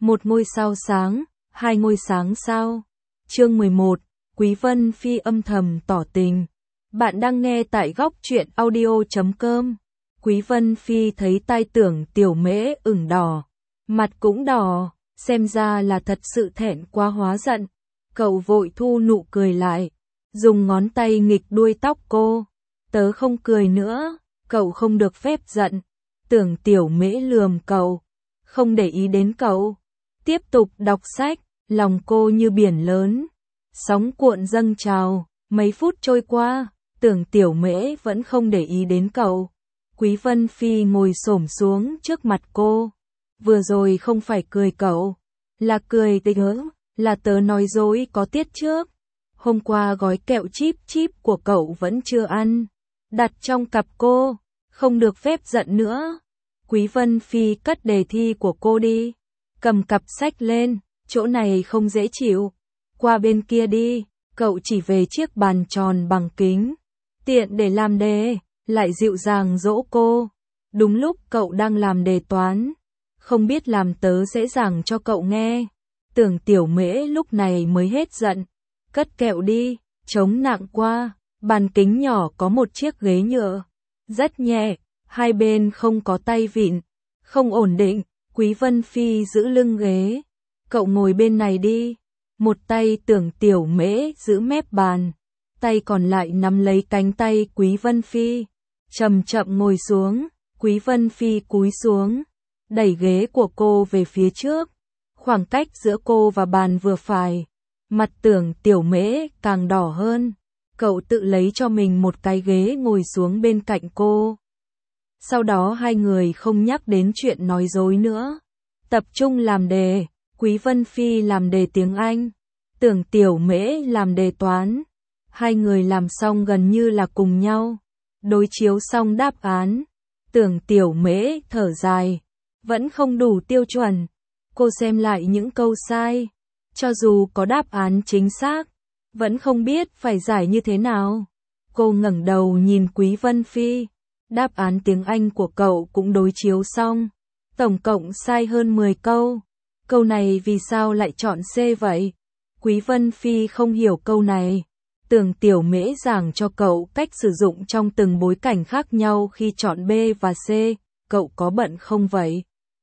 Một ngôi sao sáng, hai ngôi sáng sao. Chương 11, Quý Vân Phi âm thầm tỏ tình. Bạn đang nghe tại góc truyện audio.com. Quý Vân Phi thấy tai Tưởng Tiểu Mễ ửng đỏ, mặt cũng đỏ, xem ra là thật sự thẹn quá hóa giận. Cậu vội thu nụ cười lại, dùng ngón tay nghịch đuôi tóc cô. Tớ không cười nữa, cậu không được phép giận. Tưởng Tiểu Mễ lườm cậu, không để ý đến cậu. Tiếp tục đọc sách, lòng cô như biển lớn. Sóng cuộn dâng trào, mấy phút trôi qua, Tưởng Tiểu Mễ vẫn không để ý đến cậu. Quý Vân Phi ngồi xổm xuống trước mặt cô. Vừa rồi không phải cười cậu, là cười tịch hớ, là tớ nói dối có tiết trước. Hôm qua gói kẹo chip chip của cậu vẫn chưa ăn, đặt trong cặp cô, không được phép giận nữa. Quý Vân Phi cất đề thi của cô đi, cầm cặp sách lên, chỗ này không dễ chịu, qua bên kia đi. Cậu chỉ về chiếc bàn tròn bằng kính, tiện để làm đề, lại dịu dàng dỗ cô. Đúng lúc cậu đang làm đề toán, không biết làm tớ dễ dàng cho cậu nghe. Tưởng Tiểu Mễ lúc này mới hết giận, cất kẹo đi, chống nặng qua. Bàn kính nhỏ có một chiếc ghế nhựa, rất nhẹ, hai bên không có tay vịn, không ổn định. Quý Vân Phi giữ lưng ghế, cậu ngồi bên này đi. Một tay Tưởng Tiểu Mễ giữ mép bàn, tay còn lại nắm lấy cánh tay Quý Vân Phi, chậm chậm ngồi xuống. Quý Vân Phi cúi xuống, đẩy ghế của cô về phía trước, khoảng cách giữa cô và bàn vừa phải. Mặt Tưởng Tiểu Mễ càng đỏ hơn, cậu tự lấy cho mình một cái ghế ngồi xuống bên cạnh cô. Sau đó hai người không nhắc đến chuyện nói dối nữa, tập trung làm đề. Quý Vân Phi làm đề tiếng Anh, Tưởng Tiểu Mễ làm đề toán. Hai người làm xong gần như là cùng nhau. Đối chiếu xong đáp án, Tưởng Tiểu Mễ thở dài, vẫn không đủ tiêu chuẩn. Cô xem lại những câu sai, cho dù có đáp án chính xác, vẫn không biết phải giải như thế nào. Cô ngẩng đầu nhìn Quý Vân Phi, đáp án tiếng Anh của cậu cũng đối chiếu xong, tổng cộng sai hơn 10 câu. Câu này vì sao lại chọn C vậy? Quý Vân Phi không hiểu câu này. Tưởng Tiểu Mễ giảng cho cậu cách sử dụng trong từng bối cảnh khác nhau khi chọn B và C. Cậu có bận không vậy?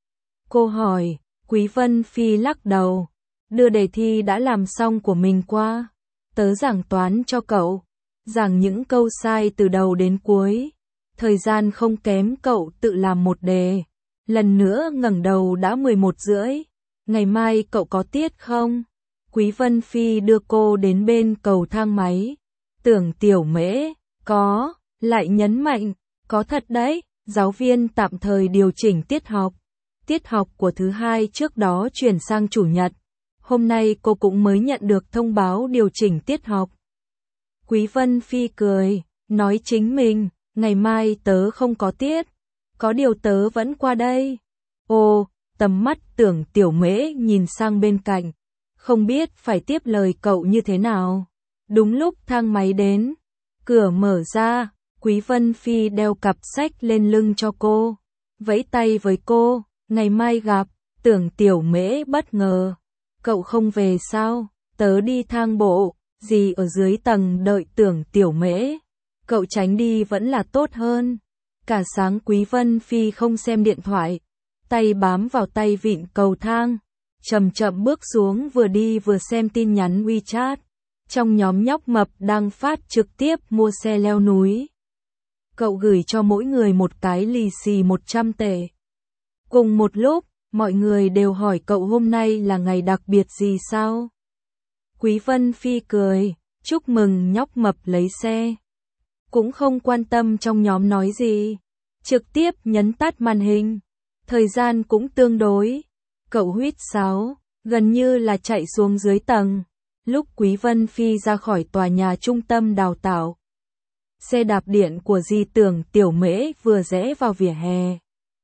Cô hỏi. Quý Vân Phi lắc đầu, đưa đề thi đã làm xong của mình qua. Tớ giảng toán cho cậu, giảng những câu sai từ đầu đến cuối. Thời gian không kém, cậu tự làm một đề. Lần nữa ngẩng đầu đã 11:30. Ngày mai cậu có tiết không? Quý Vân Phi đưa cô đến bên cầu thang máy. Tưởng Tiểu Mễ, có, lại nhấn mạnh, có thật đấy. Giáo viên tạm thời điều chỉnh tiết học. Tiết học của thứ hai trước đó chuyển sang chủ nhật. Hôm nay cô cũng mới nhận được thông báo điều chỉnh tiết học. Quý Vân Phi cười, nói chính mình, ngày mai tớ không có tiết. Có điều tớ vẫn qua đây. Ồ, tầm mắt Tưởng Tiểu Mễ nhìn sang bên cạnh, không biết phải tiếp lời cậu như thế nào. Đúng lúc thang máy đến, cửa mở ra, Quý Vân Phi đeo cặp sách lên lưng cho cô, vẫy tay với cô, ngày mai gặp. Tưởng Tiểu Mễ bất ngờ, cậu không về sao? Tớ đi thang bộ, dì ở dưới tầng đợi Tưởng Tiểu Mễ. Cậu tránh đi vẫn là tốt hơn. Cả sáng Quý Vân Phi không xem điện thoại, tay bám vào tay vịn cầu thang, chậm chậm bước xuống, vừa đi vừa xem tin nhắn WeChat. Trong nhóm nhóc mập đang phát trực tiếp mua xe leo núi. Cậu gửi cho mỗi người một cái lì xì 100 tệ. Cùng một lúc, mọi người đều hỏi cậu hôm nay là ngày đặc biệt gì sao? Quý Vân Phi cười, chúc mừng nhóc mập lấy xe. Cũng không quan tâm trong nhóm nói gì, trực tiếp nhấn tắt màn hình. Thời gian cũng tương đối. Cậu huýt sáo, gần như là chạy xuống dưới tầng. Lúc Quý Vân Phi ra khỏi tòa nhà trung tâm đào tạo, xe đạp điện của dì Tưởng Tiểu Mễ vừa rẽ vào vỉa hè.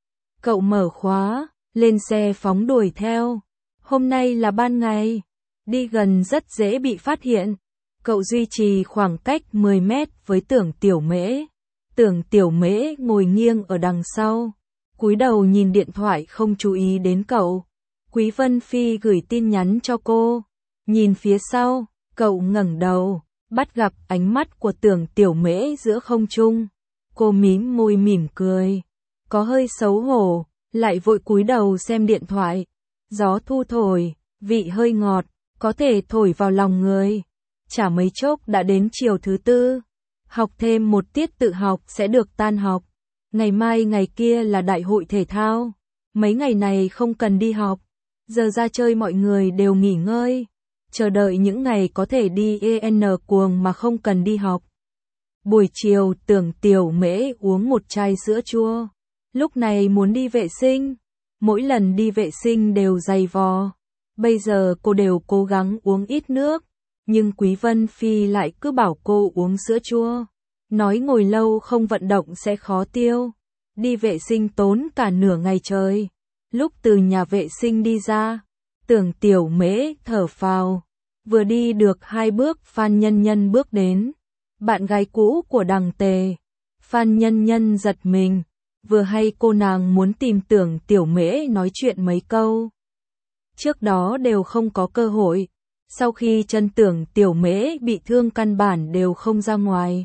Cậu mở khóa, lên xe phóng đuổi theo. Hôm nay là ban ngày, đi gần rất dễ bị phát hiện. Cậu duy trì khoảng cách 10 mét với Tưởng Tiểu Mễ. Tưởng Tiểu Mễ ngồi nghiêng ở đằng sau, cúi đầu nhìn điện thoại không chú ý đến cậu. Quý Vân Phi gửi tin nhắn cho cô. Nhìn phía sau, cậu ngẩng đầu, bắt gặp ánh mắt của Tưởng Tiểu Mễ giữa không trung. Cô mím môi mỉm cười, có hơi xấu hổ, lại vội cúi đầu xem điện thoại. Gió thu thổi, vị hơi ngọt, có thể thổi vào lòng người. Chả mấy chốc đã đến chiều thứ tư. Học thêm một tiết tự học sẽ được tan học. Ngày mai ngày kia là đại hội thể thao. Mấy ngày này không cần đi học. Giờ ra chơi mọi người đều nghỉ ngơi. Chờ đợi những ngày có thể đi EN cuồng mà không cần đi học. Buổi chiều Tưởng Tiểu Mễ uống một chai sữa chua. Lúc này muốn đi vệ sinh. Mỗi lần đi vệ sinh đều dày vò. Bây giờ cô đều cố gắng uống ít nước. Nhưng Quý Vân Phi lại cứ bảo cô uống sữa chua. Nói ngồi lâu không vận động sẽ khó tiêu. Đi vệ sinh tốn cả nửa ngày trời. Lúc từ nhà vệ sinh đi ra, Tưởng Tiểu Mễ thở phào. Vừa đi được 2 bước Phan Nhân Nhân bước đến. Bạn gái cũ của Đằng Tề. Phan Nhân Nhân giật mình. Vừa hay cô nàng muốn tìm Tưởng Tiểu Mễ nói chuyện mấy câu. Trước đó đều không có cơ hội. Sau khi chân Tưởng Tiểu Mễ bị thương căn bản đều không ra ngoài.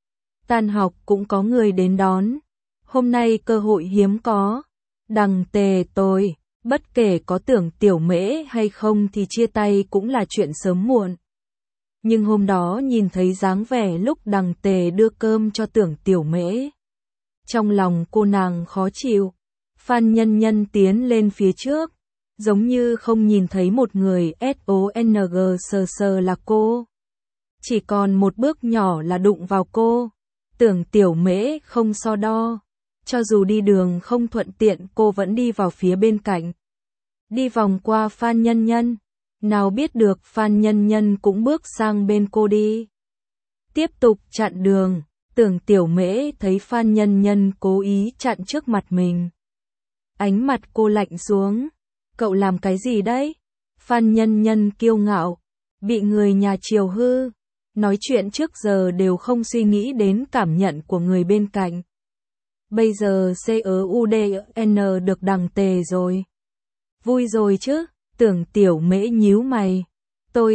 Tan học cũng có người đến đón. Hôm nay cơ hội hiếm có. Đằng Tề tôi, bất kể có Tưởng Tiểu Mễ hay không thì chia tay cũng là chuyện sớm muộn. Nhưng hôm đó nhìn thấy dáng vẻ lúc Đằng Tề đưa cơm cho Tưởng Tiểu Mễ. Trong lòng cô nàng khó chịu. Phan Nhân Nhân tiến lên phía trước. Giống như không nhìn thấy một người SONG sờ là cô. Chỉ còn một bước nhỏ là đụng vào cô. Tưởng Tiểu Mễ không so đo. Cho dù đi đường không thuận tiện cô vẫn đi vào phía bên cạnh. Đi vòng qua Phan Nhân Nhân. Nào biết được Phan Nhân Nhân cũng bước sang bên cô đi. Tiếp tục chặn đường. Tưởng Tiểu Mễ thấy Phan Nhân Nhân cố ý chặn trước mặt mình. Ánh mặt cô lạnh xuống. Cậu làm cái gì đấy? Phan Nhân Nhân kiêu ngạo. Bị người nhà chiều hư. Nói chuyện trước giờ đều không suy nghĩ đến cảm nhận của người bên cạnh. Bây giờ CUDN được Đằng Tề rồi. Vui rồi chứ? Tưởng Tiểu Mễ nhíu mày. Tôi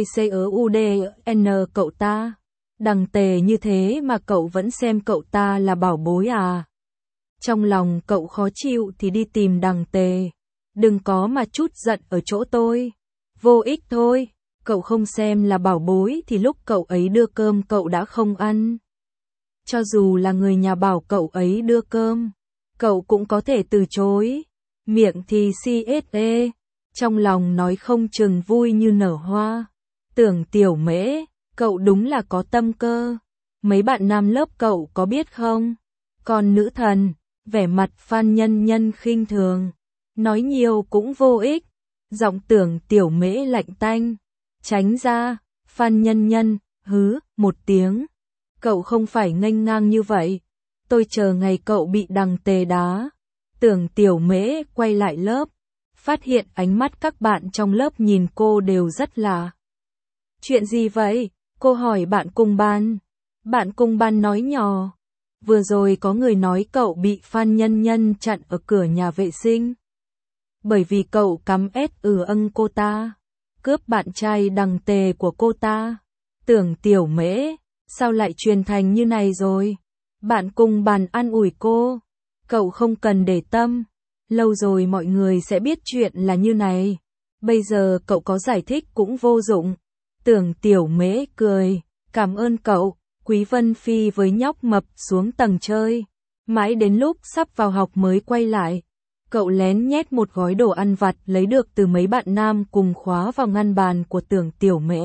CUDN cậu ta. Đằng Tề như thế mà cậu vẫn xem cậu ta là bảo bối à? Trong lòng cậu khó chịu thì đi tìm Đằng Tề. Đừng có mà chút giận ở chỗ tôi. Vô ích thôi. Cậu không xem là bảo bối thì lúc cậu ấy đưa cơm cậu đã không ăn. Cho dù là người nhà bảo cậu ấy đưa cơm, cậu cũng có thể từ chối. Miệng thì CSE, trong lòng nói không chừng vui như nở hoa. Tưởng Tiểu Mễ, cậu đúng là có tâm cơ. Mấy bạn nam lớp cậu có biết không? Còn nữ thần, vẻ mặt Phan Nhân Nhân khinh thường. Nói nhiều cũng vô ích. Giọng Tưởng Tiểu Mễ lạnh tanh. Tránh ra, Phan Nhân Nhân, hứ, một tiếng. Cậu không phải nghênh ngang như vậy. Tôi chờ ngày cậu bị Đằng Tề đá. Tưởng Tiểu Mễ quay lại lớp. Phát hiện ánh mắt các bạn trong lớp nhìn cô đều rất lạ. Chuyện gì vậy? Cô hỏi bạn cùng ban. Bạn cùng ban nói nhỏ. Vừa rồi có người nói cậu bị Phan Nhân Nhân chặn ở cửa nhà vệ sinh. Bởi vì cậu cắm ân cô ta. Cướp bạn trai Đằng Tề của cô ta. Tưởng Tiểu Mễ, sao lại truyền thành như này rồi? Bạn cùng bàn an ủi cô. Cậu không cần để tâm. Lâu rồi mọi người sẽ biết chuyện là như này. Bây giờ cậu có giải thích cũng vô dụng. Tưởng Tiểu Mễ cười. Cảm ơn cậu. Quý Vân Phi với nhóc mập xuống tầng chơi. Mãi đến lúc sắp vào học mới quay lại. Cậu lén nhét một gói đồ ăn vặt lấy được từ mấy bạn nam cùng khóa vào ngăn bàn của Tưởng Tiểu Mễ.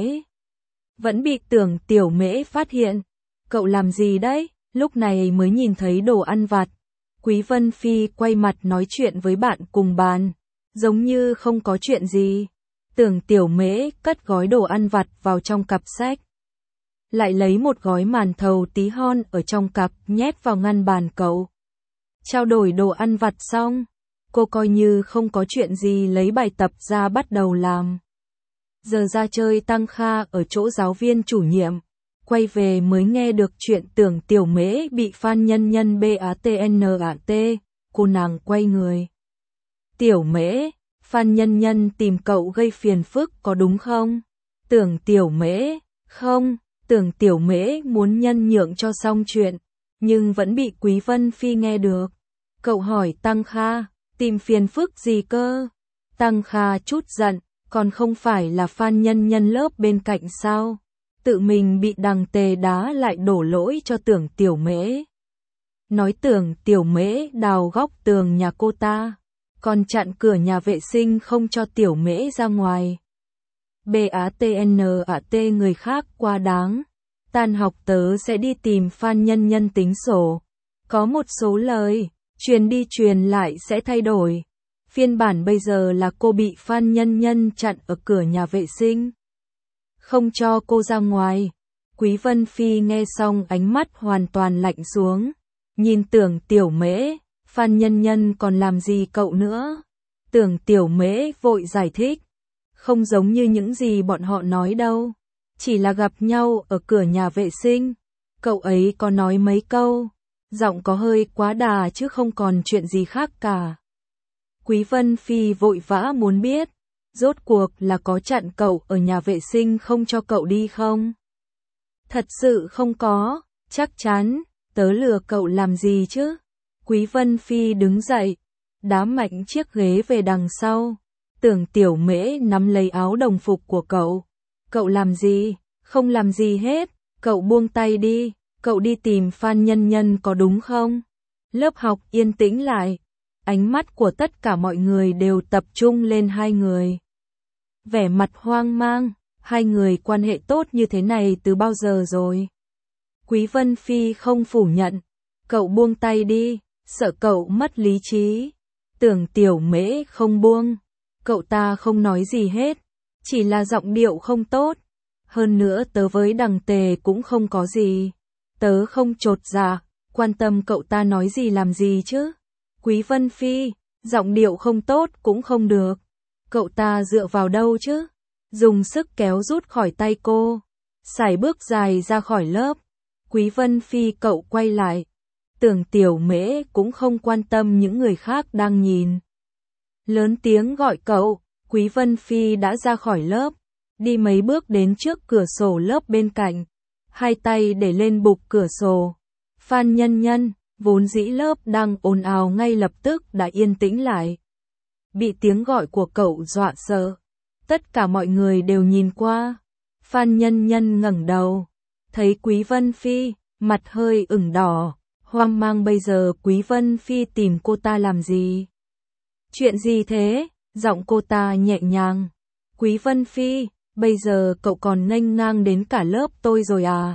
Vẫn bị Tưởng Tiểu Mễ phát hiện. Cậu làm gì đấy? Lúc này mới nhìn thấy đồ ăn vặt. Quý Vân Phi quay mặt nói chuyện với bạn cùng bàn. Giống như không có chuyện gì. Tưởng Tiểu Mễ cất gói đồ ăn vặt vào trong cặp sách. Lại lấy một gói màn thầu tí hon ở trong cặp nhét vào ngăn bàn cậu. Trao đổi đồ ăn vặt xong. Cô coi như không có chuyện gì lấy bài tập ra bắt đầu làm. Giờ ra chơi tăng kha ở chỗ giáo viên chủ nhiệm. Quay về mới nghe được chuyện Tưởng Tiểu Mễ bị Phan Nhân Nhân BATNAT. Cô nàng quay người. Tiểu Mễ, Phan Nhân Nhân tìm cậu gây phiền phức có đúng không? Tưởng Tiểu Mễ, không, Tưởng Tiểu Mễ muốn nhân nhượng cho xong chuyện, nhưng vẫn bị Quý Vân Phi nghe được. Cậu hỏi Tăng Kha, tìm phiền phức gì cơ? Tăng Kha chút giận, còn không phải là Phan Nhân Nhân lớp bên cạnh sao? Tự mình bị Đằng Tề đá lại đổ lỗi cho Tưởng Tiểu Mễ. Nói Tưởng Tiểu Mễ đào góc tường nhà cô ta, còn chặn cửa nhà vệ sinh không cho Tiểu Mễ ra ngoài. BATNAT người khác quá đáng. Tan học tớ sẽ đi tìm Phan Nhân Nhân tính sổ. Có một số lời, truyền đi truyền lại sẽ thay đổi. Phiên bản bây giờ là cô bị Phan Nhân Nhân chặn ở cửa nhà vệ sinh, không cho cô ra ngoài. Quý Vân Phi nghe xong ánh mắt hoàn toàn lạnh xuống. Nhìn Tưởng Tiểu Mễ, Phan Nhân Nhân còn làm gì cậu nữa? Tưởng Tiểu Mễ vội giải thích. Không giống như những gì bọn họ nói đâu. Chỉ là gặp nhau ở cửa nhà vệ sinh. Cậu ấy có nói mấy câu. Giọng có hơi quá đà chứ không còn chuyện gì khác cả. Quý Vân Phi vội vã muốn biết. Rốt cuộc là có chặn cậu ở nhà vệ sinh không cho cậu đi không? Thật sự không có, chắc chắn, tớ lừa cậu làm gì chứ? Quý Vân Phi đứng dậy, đá mạnh chiếc ghế về đằng sau. Tưởng Tiểu Mễ nắm lấy áo đồng phục của cậu. Cậu làm gì? Không làm gì hết, cậu buông tay đi, cậu đi tìm Phan Nhân Nhân có đúng không? Lớp học yên tĩnh lại, ánh mắt của tất cả mọi người đều tập trung lên hai người. Vẻ mặt hoang mang, hai người quan hệ tốt như thế này từ bao giờ rồi? Quý Vân Phi không phủ nhận, cậu buông tay đi, sợ cậu mất lý trí. Tưởng Tiểu Mễ không buông, cậu ta không nói gì hết, chỉ là giọng điệu không tốt. Hơn nữa tớ với Đằng Tề cũng không có gì, tớ không chột dạ, quan tâm cậu ta nói gì làm gì chứ. Quý Vân Phi, giọng điệu không tốt cũng không được, cậu ta dựa vào đâu chứ? Dùng sức kéo rút khỏi tay cô, sải bước dài ra khỏi lớp. Quý Vân Phi cậu quay lại, Tưởng Tiểu Mễ cũng không quan tâm những người khác đang nhìn. Lớn tiếng gọi cậu, Quý Vân Phi đã ra khỏi lớp, đi mấy bước đến trước cửa sổ lớp bên cạnh, hai tay để lên bục cửa sổ. Phan Nhân Nhân, vốn dĩ lớp đang ồn ào ngay lập tức đã yên tĩnh lại. Bị tiếng gọi của cậu dọa sợ, tất cả mọi người đều nhìn qua. Phan Nhân Nhân ngẩng đầu, thấy Quý Vân Phi, mặt hơi ửng đỏ, hoang mang bây giờ Quý Vân Phi tìm cô ta làm gì? Chuyện gì thế? Giọng cô ta nhẹ nhàng. Quý Vân Phi, bây giờ cậu còn nghênh ngang đến cả lớp tôi rồi à?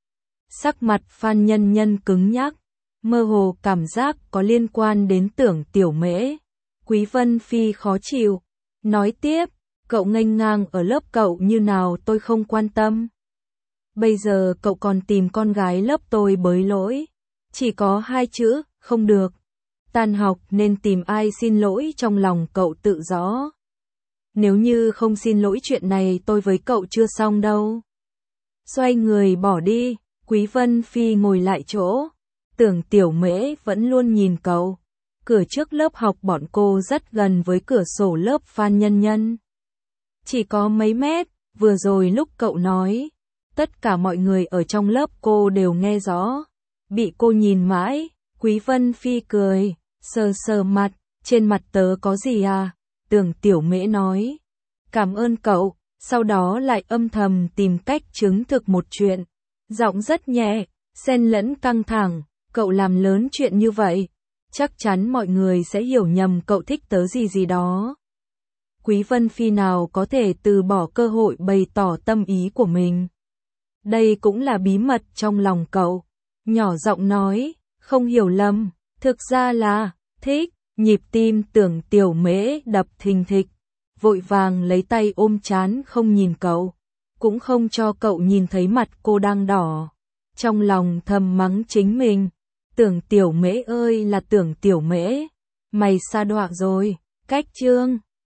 Sắc mặt Phan Nhân Nhân cứng nhắc, mơ hồ cảm giác có liên quan đến Tưởng Tiểu Mễ. Quý Vân Phi khó chịu, nói tiếp, cậu nghênh ngang ở lớp cậu như nào tôi không quan tâm. Bây giờ cậu còn tìm con gái lớp tôi bới lỗi. Chỉ có hai chữ, không được. Tan học nên tìm ai xin lỗi trong lòng cậu tự rõ. Nếu như không xin lỗi chuyện này tôi với cậu chưa xong đâu. Xoay người bỏ đi, Quý Vân Phi ngồi lại chỗ. Tưởng Tiểu Mễ vẫn luôn nhìn cậu. Cửa trước lớp học bọn cô rất gần với cửa sổ lớp Phan Nhân Nhân. Chỉ có mấy mét, vừa rồi lúc cậu nói, tất cả mọi người ở trong lớp cô đều nghe rõ. Bị cô nhìn mãi, Quý Vân Phi cười, sờ sờ mặt, trên mặt tớ có gì à? Tưởng Tiểu Mễ nói, cảm ơn cậu, sau đó lại âm thầm tìm cách chứng thực một chuyện. Giọng rất nhẹ, xen lẫn căng thẳng, cậu làm lớn chuyện như vậy, chắc chắn mọi người sẽ hiểu nhầm cậu thích tớ gì gì đó. Quý Vân Phi nào có thể từ bỏ cơ hội bày tỏ tâm ý của mình. Đây cũng là bí mật trong lòng cậu. Nhỏ giọng nói, không hiểu lầm, thực ra là, thích. Nhịp tim Tưởng Tiểu Mễ đập thình thịch, vội vàng lấy tay ôm trán không nhìn cậu, cũng không cho cậu nhìn thấy mặt cô đang đỏ. Trong lòng thầm mắng chính mình, Tưởng Tiểu Mễ ơi là Tưởng Tiểu Mễ, mày sa đọa rồi, cách chương.